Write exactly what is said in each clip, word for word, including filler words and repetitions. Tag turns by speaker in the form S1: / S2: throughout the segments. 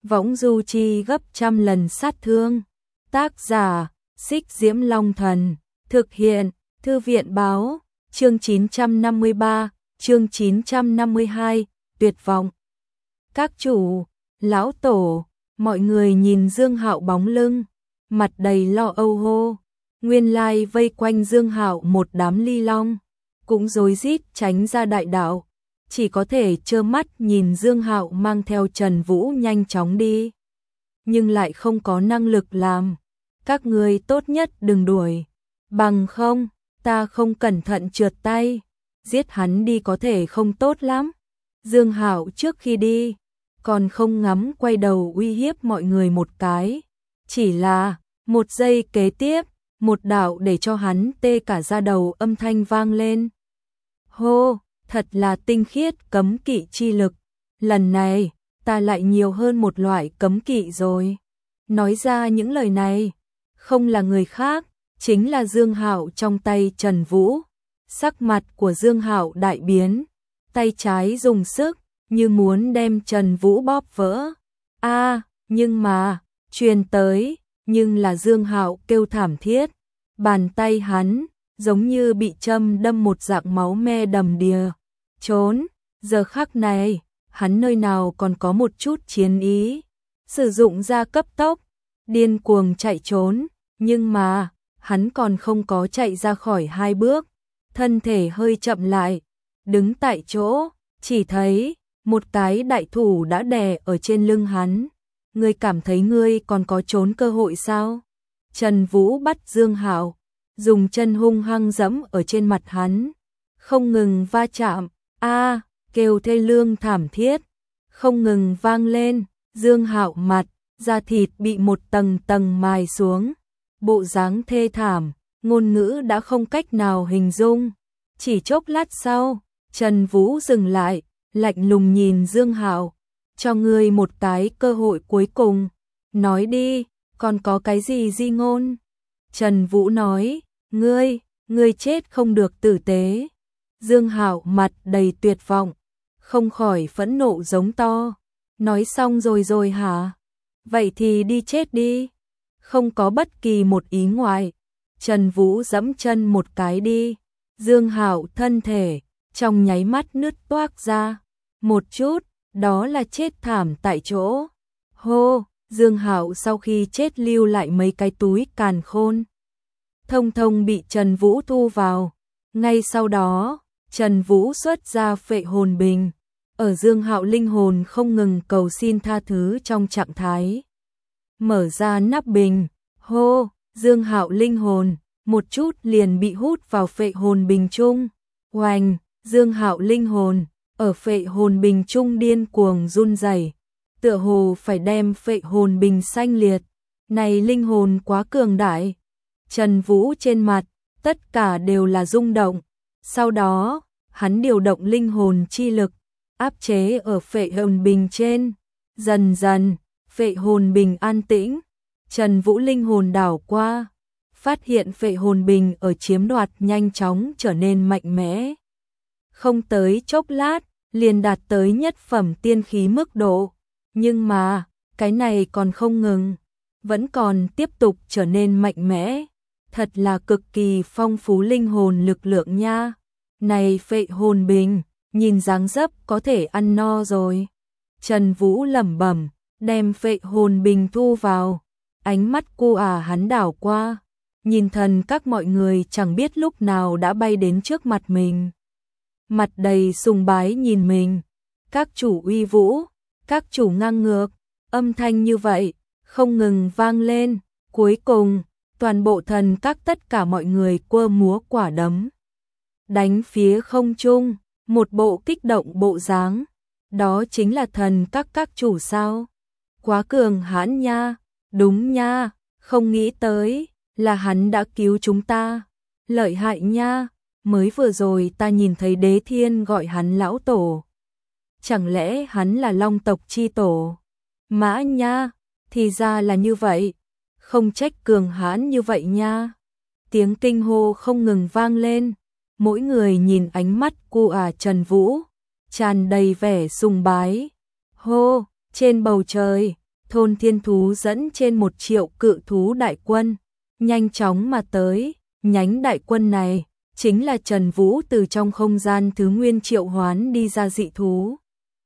S1: võng du chi gấp trăm lần sát thương. Tác giả, Xích Diễm Long Thần, thực hiện, Thư viện báo, chương chín trăm năm mươi ba, chương chín trăm năm mươi hai, tuyệt vọng. Các chủ, lão tổ, mọi người nhìn Dương Hạo bóng lưng, mặt đầy lo âu hô. Nguyên lai vây quanh Dương Hạo một đám ly long, cũng rối rít tránh ra đại đạo, chỉ có thể trơ mắt nhìn Dương Hạo mang theo Trần Vũ nhanh chóng đi, nhưng lại không có năng lực làm. Các ngươi tốt nhất đừng đuổi, bằng không, ta không cẩn thận trượt tay, giết hắn đi có thể không tốt lắm. Dương Hạo trước khi đi, còn không ngắm quay đầu uy hiếp mọi người một cái, chỉ là một giây kế tiếp, một đạo để cho hắn tê cả da đầu âm thanh vang lên. Hô, thật là tinh khiết cấm kỵ chi lực, lần này, ta lại nhiều hơn một loại cấm kỵ rồi. Nói ra những lời này, không là người khác, chính là Dương Hạo trong tay Trần Vũ. Sắc mặt của Dương Hạo đại biến, tay trái dùng sức, như muốn đem Trần Vũ bóp vỡ. A, à, nhưng mà, truyền tới, nhưng là Dương Hạo kêu thảm thiết, bàn tay hắn giống như bị châm đâm một dạng máu me đầm đìa. Trốn, giờ khắc này, hắn nơi nào còn có một chút chiến ý, sử dụng ra cấp tốc, điên cuồng chạy trốn, nhưng mà, hắn còn không có chạy ra khỏi hai bước, thân thể hơi chậm lại, đứng tại chỗ, chỉ thấy một cái đại thủ đã đè ở trên lưng hắn. Ngươi cảm thấy ngươi còn có trốn cơ hội sao? Trần Vũ bắt Dương Hạo, dùng chân hung hăng giẫm ở trên mặt hắn, không ngừng va chạm, a, à, kêu thê lương thảm thiết, không ngừng vang lên. Dương Hạo mặt, da thịt bị một tầng tầng mài xuống, bộ dáng thê thảm, ngôn ngữ đã không cách nào hình dung. Chỉ chốc lát sau, Trần Vũ dừng lại, lạnh lùng nhìn Dương Hạo, cho ngươi một cái cơ hội cuối cùng, nói đi, còn có cái gì di ngôn? Trần Vũ nói, ngươi, ngươi chết không được tử tế. Dương Hạo mặt đầy tuyệt vọng, không khỏi phẫn nộ giống to, nói xong rồi rồi hả? Vậy thì đi chết đi, không có bất kỳ một ý ngoại. Trần Vũ giẫm chân một cái đi, Dương Hạo thân thể trong nháy mắt nứt toác ra, một chút, đó là chết thảm tại chỗ. Hô, Dương Hạo sau khi chết lưu lại mấy cái túi càn khôn, thông thông bị Trần Vũ thu vào. Ngay sau đó, Trần Vũ xuất ra phệ hồn bình, ở Dương Hạo linh hồn không ngừng cầu xin tha thứ trong trạng thái. Mở ra nắp bình, hô, Dương Hạo linh hồn, một chút liền bị hút vào phệ hồn bình chung. Oanh, Dương Hạo linh hồn, ở phệ hồn bình chung điên cuồng run rẩy, tựa hồ phải đem phệ hồn bình xanh liệt. Này linh hồn quá cường đại. Trần Vũ trên mặt, tất cả đều là rung động. Sau đó, hắn điều động linh hồn chi lực, áp chế ở phệ hồn bình trên. Dần dần, phệ hồn bình an tĩnh. Trần Vũ linh hồn đảo qua, phát hiện phệ hồn bình ở chiếm đoạt nhanh chóng trở nên mạnh mẽ. Không tới chốc lát, liền đạt tới nhất phẩm tiên khí mức độ. Nhưng mà, cái này còn không ngừng, vẫn còn tiếp tục trở nên mạnh mẽ. Thật là cực kỳ phong phú linh hồn lực lượng nha. Này phệ hồn bình, nhìn dáng dấp có thể ăn no rồi. Trần Vũ lẩm bẩm, đem phệ hồn bình thu vào. Ánh mắt cô à hắn đảo qua, nhìn thần các mọi người chẳng biết lúc nào đã bay đến trước mặt mình. Mặt đầy sùng bái nhìn mình. Các chủ uy vũ, các chủ ngang ngược, âm thanh như vậy, không ngừng vang lên. Cuối cùng, toàn bộ thần các tất cả mọi người quơ múa quả đấm, đánh phía không trung, một bộ kích động bộ dáng. Đó chính là thần các các chủ sao? Quá cường hãn nha, đúng nha, không nghĩ tới, là hắn đã cứu chúng ta. Lợi hại nha, mới vừa rồi ta nhìn thấy Đế Thiên gọi hắn lão tổ. Chẳng lẽ hắn là Long tộc chi tổ? Mã nha, thì ra là như vậy, không trách cường hãn như vậy nha. Tiếng kinh hô không ngừng vang lên, mỗi người nhìn ánh mắt cô à Trần Vũ, tràn đầy vẻ sùng bái. Hô, trên bầu trời, thôn thiên thú dẫn trên một triệu cự thú đại quân, nhanh chóng mà tới, nhánh đại quân này chính là Trần Vũ từ trong không gian thứ nguyên triệu hoán đi ra dị thú.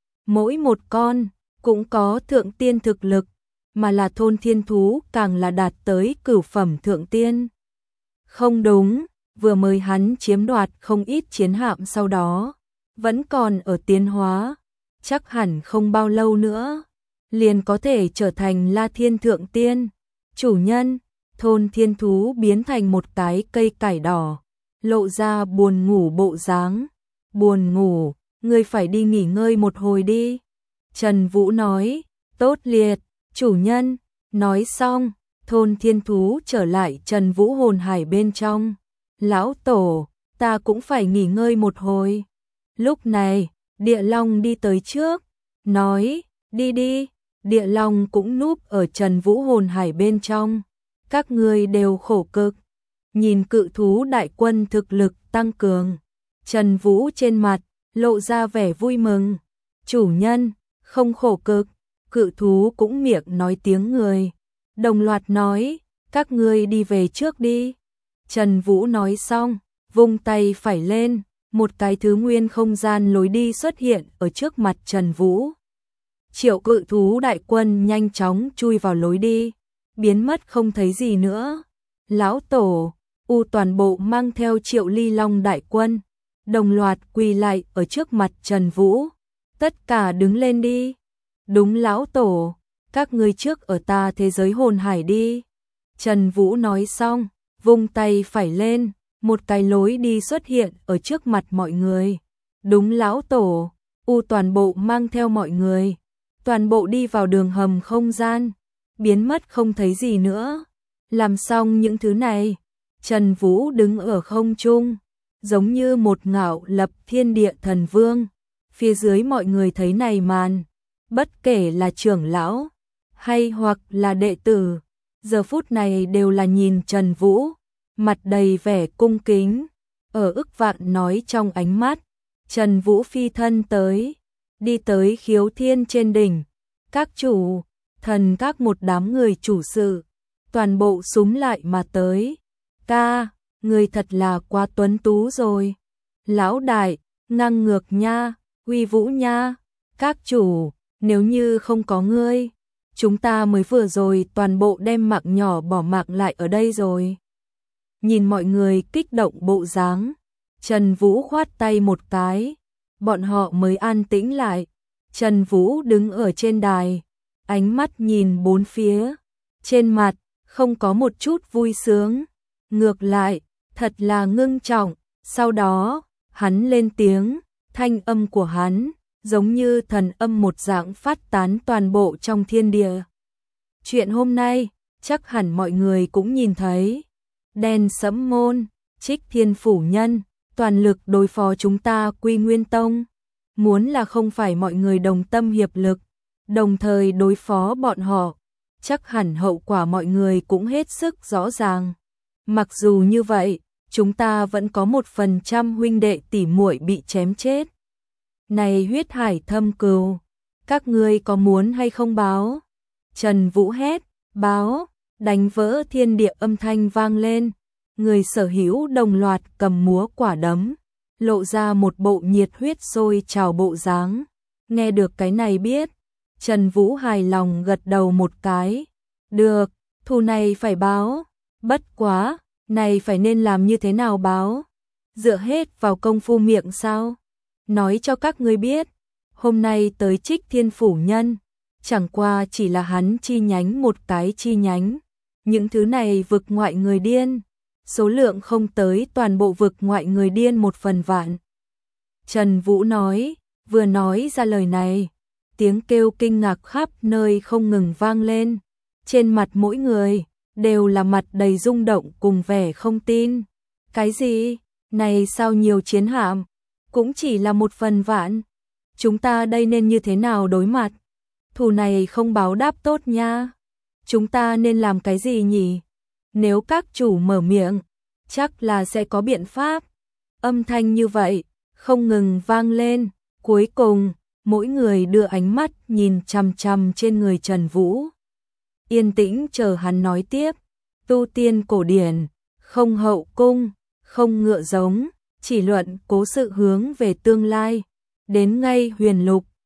S1: Mỗi một con cũng có thượng tiên thực lực, mà là thôn thiên thú càng là đạt tới cửu phẩm thượng tiên. Không đúng, vừa mới hắn chiếm đoạt không ít chiến hạm sau đó, vẫn còn ở tiến hóa, chắc hẳn không bao lâu nữa, liền có thể trở thành La Thiên thượng tiên. Chủ nhân, thôn thiên thú biến thành một cái cây cải đỏ, lộ ra buồn ngủ bộ dáng. Buồn ngủ, ngươi phải đi nghỉ ngơi một hồi đi. Trần Vũ nói, tốt liệt, chủ nhân. Nói xong, thôn thiên thú trở lại Trần Vũ hồn hải bên trong. Lão tổ, ta cũng phải nghỉ ngơi một hồi. Lúc này, Địa Long đi tới trước, nói, đi đi. Địa Long cũng núp ở Trần Vũ hồn hải bên trong. Các ngươi đều khổ cực. Nhìn cự thú đại quân thực lực tăng cường, Trần Vũ trên mặt lộ ra vẻ vui mừng. Chủ nhân, không khổ cực. Cự thú cũng miệng nói tiếng người, đồng loạt nói, các ngươi đi về trước đi. Trần Vũ nói xong, vung tay phải lên, một cái thứ nguyên không gian lối đi xuất hiện ở trước mặt Trần Vũ. Triệu cự thú đại quân nhanh chóng chui vào lối đi, biến mất không thấy gì nữa. Lão tổ, U toàn bộ mang theo Triệu Ly Long đại quân, đồng loạt quỳ lại ở trước mặt Trần Vũ. Tất cả đứng lên đi. Đúng lão tổ, các ngươi trước ở ta thế giới hồn hải đi. Trần Vũ nói xong, vung tay phải lên, một cái lối đi xuất hiện ở trước mặt mọi người. Đúng lão tổ, U toàn bộ mang theo mọi người, toàn bộ đi vào đường hầm không gian, biến mất không thấy gì nữa. Làm xong những thứ này, Trần Vũ đứng ở không trung, giống như một ngạo lập thiên địa thần vương. Phía dưới mọi người thấy này màn, bất kể là trưởng lão hay hoặc là đệ tử, giờ phút này đều là nhìn Trần Vũ, mặt đầy vẻ cung kính. Ở ức vạn nói trong ánh mắt, Trần Vũ phi thân tới, đi tới Khiếu Thiên trên đỉnh. Các chủ, thần các một đám người chủ sự, toàn bộ xúm lại mà tới. Ca, người thật là quá tuấn tú rồi. Lão đại, ngang ngược nha, uy vũ nha. Các chủ, nếu như không có ngươi, chúng ta mới vừa rồi toàn bộ đem mạng nhỏ bỏ mạng lại ở đây rồi. Nhìn mọi người kích động bộ dáng, Trần Vũ khoát tay một cái, bọn họ mới an tĩnh lại. Trần Vũ đứng ở trên đài, ánh mắt nhìn bốn phía, trên mặt không có một chút vui sướng, ngược lại, thật là ngưng trọng. Sau đó, hắn lên tiếng, thanh âm của hắn giống như thần âm một dạng phát tán toàn bộ trong thiên địa. Chuyện hôm nay, chắc hẳn mọi người cũng nhìn thấy. Đen Sẫm Môn, Trích Thiên Phủ Nhân, toàn lực đối phó chúng ta Quy Nguyên Tông. Muốn là không phải mọi người đồng tâm hiệp lực, đồng thời đối phó bọn họ, chắc hẳn hậu quả mọi người cũng hết sức rõ ràng. Mặc dù như vậy, chúng ta vẫn có một phần trăm huynh đệ tỷ muội bị chém chết. Này huyết hải thâm cừu, các ngươi có muốn hay không báo? Trần Vũ hét, báo. Đánh vỡ thiên địa âm thanh vang lên, người sở hữu đồng loạt cầm múa quả đấm, lộ ra một bộ nhiệt huyết sôi trào bộ dáng. Nghe được cái này biết, Trần Vũ hài lòng gật đầu một cái. Được, thù này phải báo. Bất quá, này phải nên làm như thế nào báo? Dựa hết vào công phu miệng sao? Nói cho các ngươi biết, hôm nay tới Trích Thiên Phủ Nhân, chẳng qua chỉ là hắn chi nhánh một cái chi nhánh. Những thứ này vực ngoại người điên, số lượng không tới toàn bộ vực ngoại người điên một phần vạn. Trần Vũ nói, vừa nói ra lời này, tiếng kêu kinh ngạc khắp nơi không ngừng vang lên. Trên mặt mỗi người, đều là mặt đầy rung động cùng vẻ không tin. Cái gì? Này sao nhiều chiến hạm? Cũng chỉ là một phần vạn. Chúng ta đây nên như thế nào đối mặt? Thù này không báo đáp tốt nha. Chúng ta nên làm cái gì nhỉ? Nếu các chủ mở miệng, chắc là sẽ có biện pháp. Âm thanh như vậy, không ngừng vang lên. Cuối cùng, mỗi người đưa ánh mắt nhìn chằm chằm trên người Trần Vũ. Yên tĩnh chờ hắn nói tiếp, tu tiên cổ điển, không hậu cung, không ngựa giống, chỉ luận cố sự hướng về tương lai, đến ngay huyền lục,